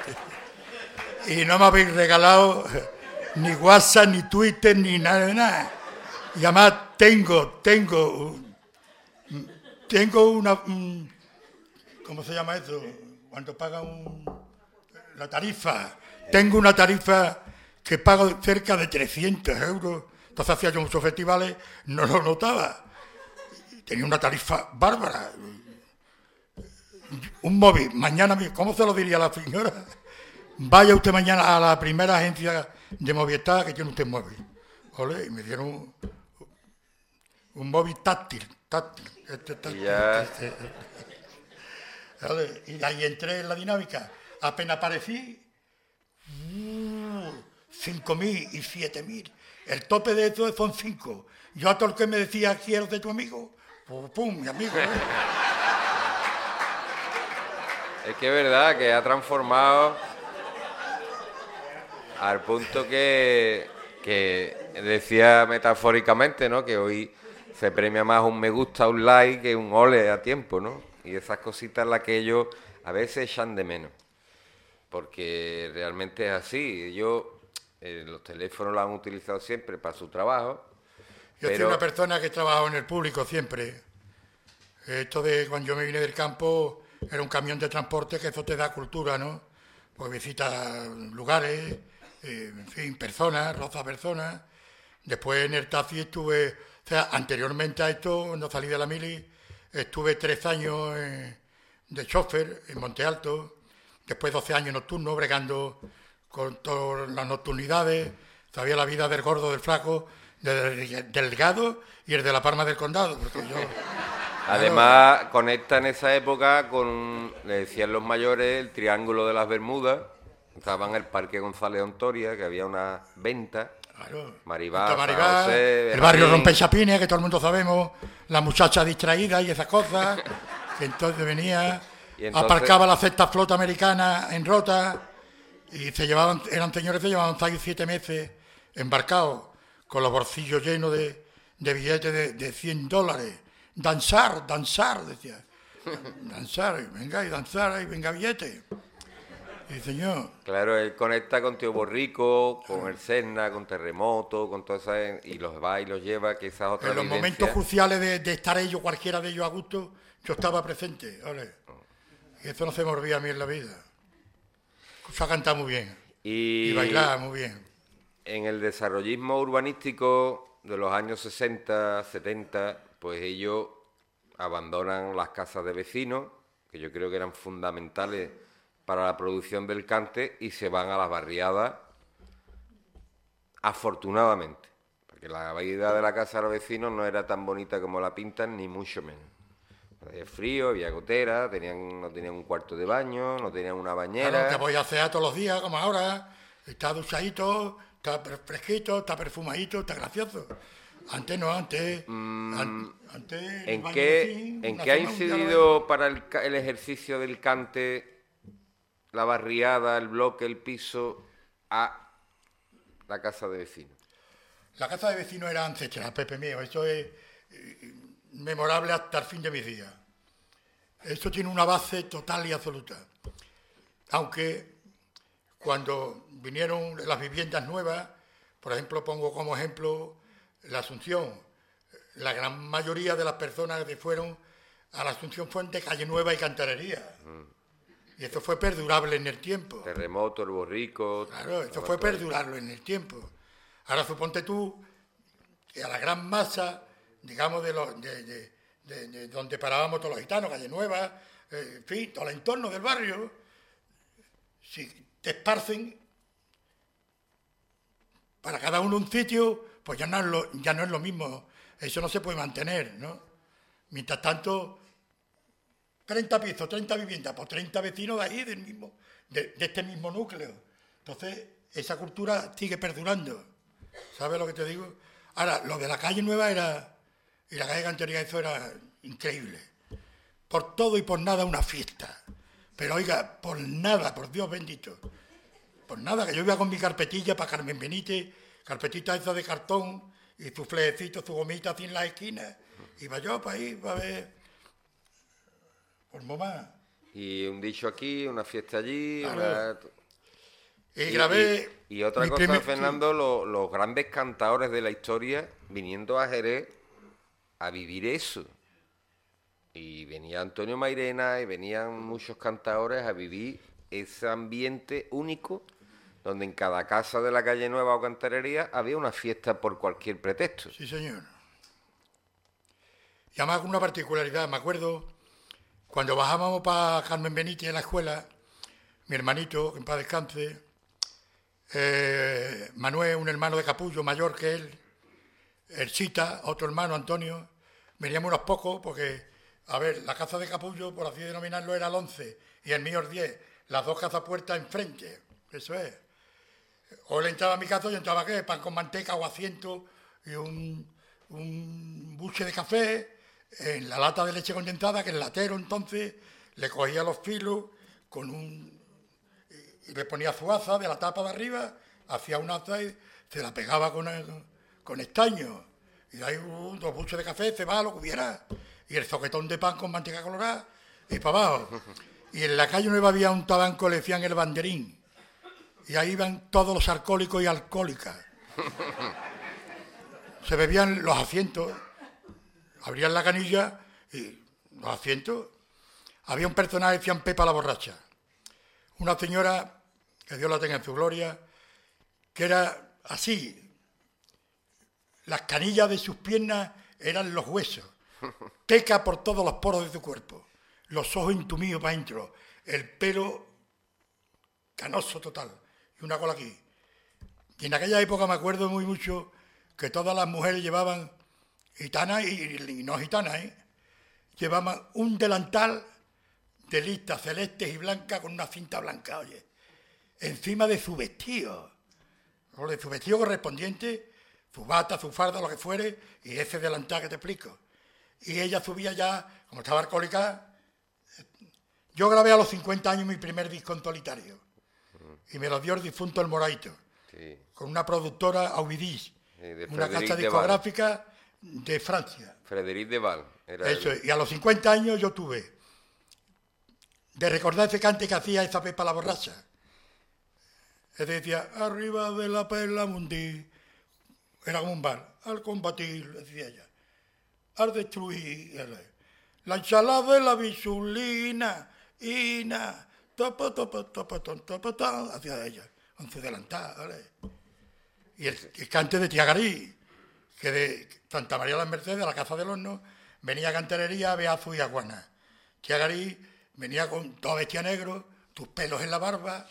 Y no me habéis regalado ni WhatsApp, ni Twitter, ni nada de nada. Y además tengo, tengo, tengo una, un, ¿cómo se llama eso? Cuando pagan un, la tarifa. Tengo una tarifa que pago cerca de trescientos euros. Entonces hacía yo muchos festivales, no lo notaba. Tenía una tarifa bárbara. Un móvil, mañana, ¿cómo se lo diría a la señora? Vaya usted mañana a la primera agencia de Movistar que tiene usted móvil. Ole, y me dieron un, un móvil táctil, táctil. Este táctil ya. este, ole, y ahí entré en la dinámica. Apenas aparecí, cinco mil y siete mil. El tope de eso son cinco. Yo a todo el que me decía, quiero de tu amigo, pum, pum, mi amigo. ¿eh? Es que es verdad que ha transformado al punto que, que decía metafóricamente, ¿no? Que hoy se premia más un me gusta, un like que un ole a tiempo, ¿no? Y esas cositas las que ellos a veces echan de menos. Porque realmente es así. Ellos eh, los teléfonos los han utilizado siempre para su trabajo. Yo pero... soy una persona que he trabajado en el público siempre. Esto de cuando yo me vine del campo era un camión de transporte, que eso te da cultura, ¿no? Pues visitas lugares, eh, en fin, personas, rozas personas. Después en el taxi estuve, o sea, anteriormente a esto, cuando salí de la mili, estuve tres años eh, de chofer en Monte Alto. después doce años nocturno, bregando con todas las nocturnidades, sabía la vida del gordo, del flaco, del delgado y el de la Palma del Condado, porque yo... Además, claro, conecta en esa época con, le decían los mayores, el Triángulo de las Bermudas. Estaba en el Parque González Ontoria, que había una venta. Claro. Maribá, Maribá, José, el barrio Rompechapines, que todo el mundo sabemos, la muchacha distraída y esas cosas, que entonces venía, y entonces... aparcaba la sexta flota americana en Rota, y se llevaban, eran señores que llevaban seis o siete meses embarcados, con los bolsillos llenos de, de billetes de, de cien dólares. Danzar, danzar, decía. Danzar, venga y danzar, y venga billete. Sí, señor. Claro, él conecta con Tío Borrico, con el Serna, con Terremoto, con todo eso, y los va y los lleva, que esas otras en los vivencias. Momentos cruciales de, de estar ellos, cualquiera de ellos a gusto, yo estaba presente, ¿vale? Y eso no se me olvida a mí en la vida. Se ha cantado muy bien. Y, y bailar muy bien. En el desarrollismo urbanístico de los años sesenta, setenta, pues ellos abandonan las casas de vecinos, que yo creo que eran fundamentales para la producción del cante, y se van a las barriadas, afortunadamente, porque la vida de la casa de los vecinos no era tan bonita como la pintan, ni mucho menos. Había frío, había gotera, tenían, no tenían un cuarto de baño, no tenían una bañera. Claro, que voy a hacer todos los días, como ahora, está duchadito, está fresquito, está perfumadito, está gracioso. Antes no, antes... Mm, an, antes ¿En qué, fin, ¿en qué ha incidido para el, el ejercicio del cante la barriada, el bloque, el piso, a la casa de vecinos? La casa de vecinos era ancestral, Pepe mío, eso es eh, memorable hasta el fin de mis días. Eso tiene una base total y absoluta. Aunque cuando vinieron las viviendas nuevas, por ejemplo, pongo como ejemplo la Asunción, la gran mayoría de las personas que fueron a la Asunción fueron de Calle Nueva y Cantarería. Mm. Y eso fue perdurable en el tiempo. Terremoto, el Borrico... Claro, eso fue perdurable en el tiempo. Ahora suponte tú que a la gran masa, digamos, de, los, de, de, de, de donde parábamos todos los gitanos, Calle Nueva, eh, en fin, todo el entorno del barrio, si te esparcen para cada uno un sitio, pues ya no es lo, ya no es lo mismo. Eso no se puede mantener, ¿no? Mientras tanto... treinta pisos, treinta viviendas, pues treinta vecinos de ahí, del mismo, de, de este mismo núcleo. Entonces, esa cultura sigue perdurando. ¿Sabes lo que te digo? Ahora, lo de la calle Nueva era, y la calle Cantería, eso era increíble. Por todo y por nada una fiesta. Pero oiga, por nada, por Dios bendito. Por nada, que yo iba con mi carpetilla para Carmen Benítez, carpetita esa de cartón, y su flececito, su gomita así en las esquinas. Iba yo para ahí, para ver... por mamá. Y un dicho aquí, una fiesta allí, claro. una... Y, y grabé... Y, y otra cosa, primer... Fernando, sí. los, los grandes cantadores de la historia viniendo a Jerez a vivir eso. Y venía Antonio Mairena y venían muchos cantadores a vivir ese ambiente único, donde en cada casa de la Calle Nueva o Cantarería había una fiesta por cualquier pretexto. Sí, señor. Y además con una particularidad, me acuerdo... Cuando bajábamos para Carmen Benítez en la escuela, mi hermanito, que en paz descanse, eh, Manuel, un hermano de capullo mayor que él, el Chita, otro hermano, Antonio, veníamos unos pocos porque, a ver, la casa de capullo, por así denominarlo, era el once y el mío el diez, las dos casas puertas enfrente, eso es. O él entraba a mi casa y yo entraba, ¿qué? Pan con manteca o asiento y un, un buche de café, en la lata de leche condensada, que el latero entonces le cogía los filos con un y le ponía su asa de la tapa de arriba, hacía una asa y se la pegaba con, el, con estaño. Y ahí uh, dos buches de café, cebada, lo que hubiera, y el zoquetón de pan con manteca colorada, y para abajo. Y en la Calle Nueva había un tabanco, le decían el banderín. Y ahí iban todos los alcohólicos y alcohólicas. Se bebían los asientos. Abrían la canilla y los asientos. Había un personaje que decían Pepa la borracha. Una señora, que Dios la tenga en su gloria, que era así. Las canillas de sus piernas eran los huesos. Teca por todos los poros de su cuerpo. Los ojos entumidos para adentro. El pelo canoso total, y una cola aquí. Y en aquella época me acuerdo muy mucho que todas las mujeres llevaban, gitanas y, y no gitanas, ¿eh? Llevaban un delantal de listas celestes y blancas con una cinta blanca, oye, encima de su vestido, o de su vestido correspondiente, su bata, su farda, lo que fuere, y ese delantal que te explico. Y ella subía ya, como estaba alcohólica. Yo grabé a los cincuenta años mi primer disco en solitario, y me lo dio el difunto El Moraito, sí, con una productora Aubidis, sí, una casa discográfica de Francia. Frédéric Deval. Era Eso, el... y a los cincuenta años yo tuve de recordar ese cante que hacía esa Pepa la borracha. Él decía, arriba de la perla mundi, era como un bar, al combatir, decía ella, al destruir, la ensalada de la bisulina, ina, topa, topa, topa, topa, topa, topa, hacía ella, con su delantal, ¿vale? Y el, el cante de Tiagarí, que de Santa María de las Mercedes, de la Casa del Horno, venía a Canterería, Beazu y Aguana. Tiagarí venía con todo vestido negro, tus pelos en la barba,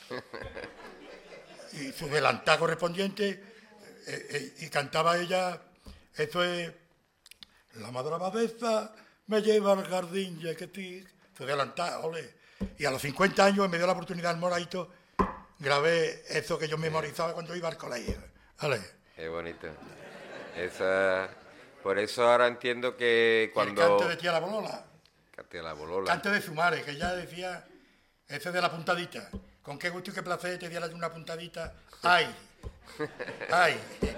y su delantal correspondiente, eh, eh, y cantaba ella, eso es, la madre abadesa me lleva al jardín, ya que sí, su delantal, ole. Y a los cincuenta años me dio la oportunidad el Moraito, grabé eso que yo memorizaba cuando iba al colegio, ¿vale? Qué bonito. Esa... Por eso ahora entiendo que cuando... El cante de Tía la Bolola. Cante de la Bolola. Cante de Sumare, que ya decía, ese de la puntadita. Con qué gusto y qué placer te diera una puntadita. ¡Ay! ¡Ay!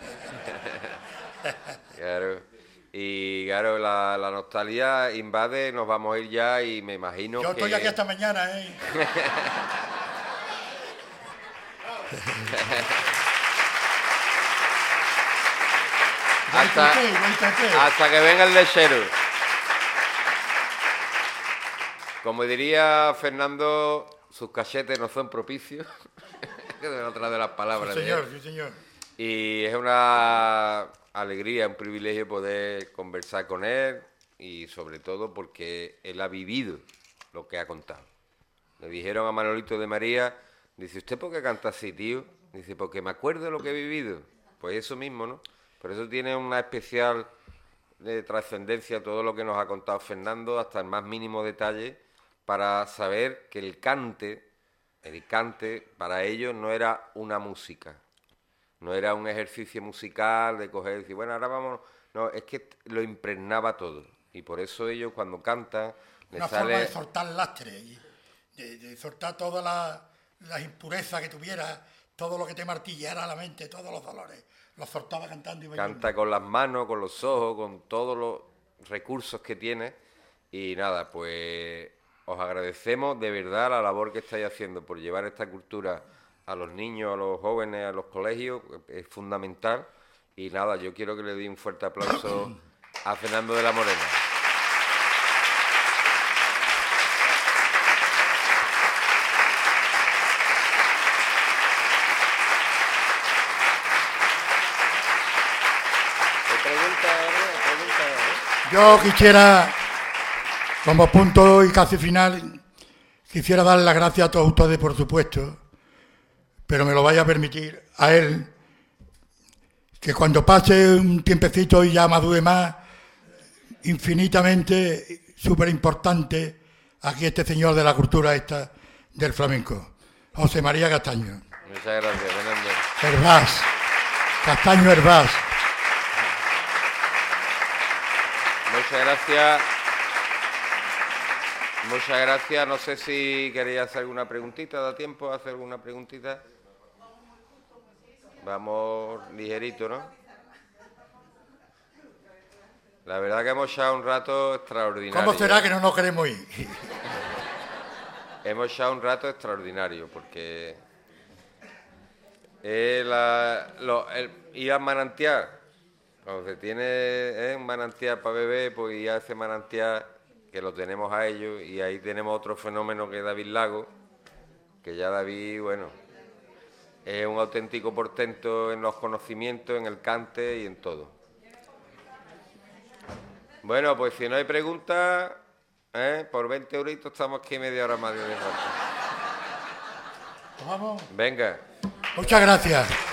Claro. Y claro, la, la nostalgia invade, nos vamos a ir ya y me imagino Yo que... Yo estoy aquí hasta mañana, ¿eh? hasta, hasta que venga el lechero. Como diría Fernando, sus cachetes no son propicios. Es otra de las palabras. Sí, señor, sí, señor. Y es una alegría, un privilegio poder conversar con él y sobre todo porque él ha vivido lo que ha contado. Le dijeron a Manolito de María, dice, ¿usted por qué canta así, tío? Dice, porque me acuerdo de lo que he vivido. Pues eso mismo, ¿no? Por eso tiene una especial de trascendencia todo lo que nos ha contado Fernando, hasta el más mínimo detalle, para saber que el cante, el cante para ellos no era una música, no era un ejercicio musical de coger y decir, bueno, ahora vamos, no, es que lo impregnaba todo, y por eso ellos cuando cantan les una sale... forma de soltar lastre, de, de soltar todas las la impurezas que tuviera, todo lo que te martillara la mente, todos los dolores, los soltaba cantando y bailando. Canta con las manos, con los ojos, con todos los recursos que tiene, y nada, pues os agradecemos de verdad la labor que estáis haciendo por llevar esta cultura a los niños, a los jóvenes, a los colegios, es fundamental. Y nada, yo quiero que le dé un fuerte aplauso a Fernando de la Morena. ¿Qué pregunta, pregunta, eh? Yo quisiera, como punto y casi final, quisiera dar las gracias a todos ustedes, por supuesto, pero me lo vaya a permitir a él, que cuando pase un tiempecito y ya madure más, infinitamente súper importante, aquí este señor de la cultura esta del flamenco, José María Castaño. Muchas gracias, Fernando. Hervás, Castaño Hervás. Muchas gracias. Muchas gracias. No sé si queréis hacer alguna preguntita. ¿Da tiempo a hacer alguna preguntita? Vamos ligerito, ¿no? La verdad que hemos echado un rato extraordinario. ¿Cómo será que no nos queremos ir? Hemos echado un rato extraordinario porque es la, lo, el, ir al manantial, cuando se tiene eh, un manantial para beber, pues ir a ese manantial que lo tenemos a ellos, y ahí tenemos otro fenómeno que es David Lago, que ya David, bueno, es un auténtico portento en los conocimientos, en el cante y en todo. Bueno, pues si no hay preguntas, ¿eh? Por veinte euritos estamos aquí media hora más de falta. ¿Vamos? Venga. Muchas gracias.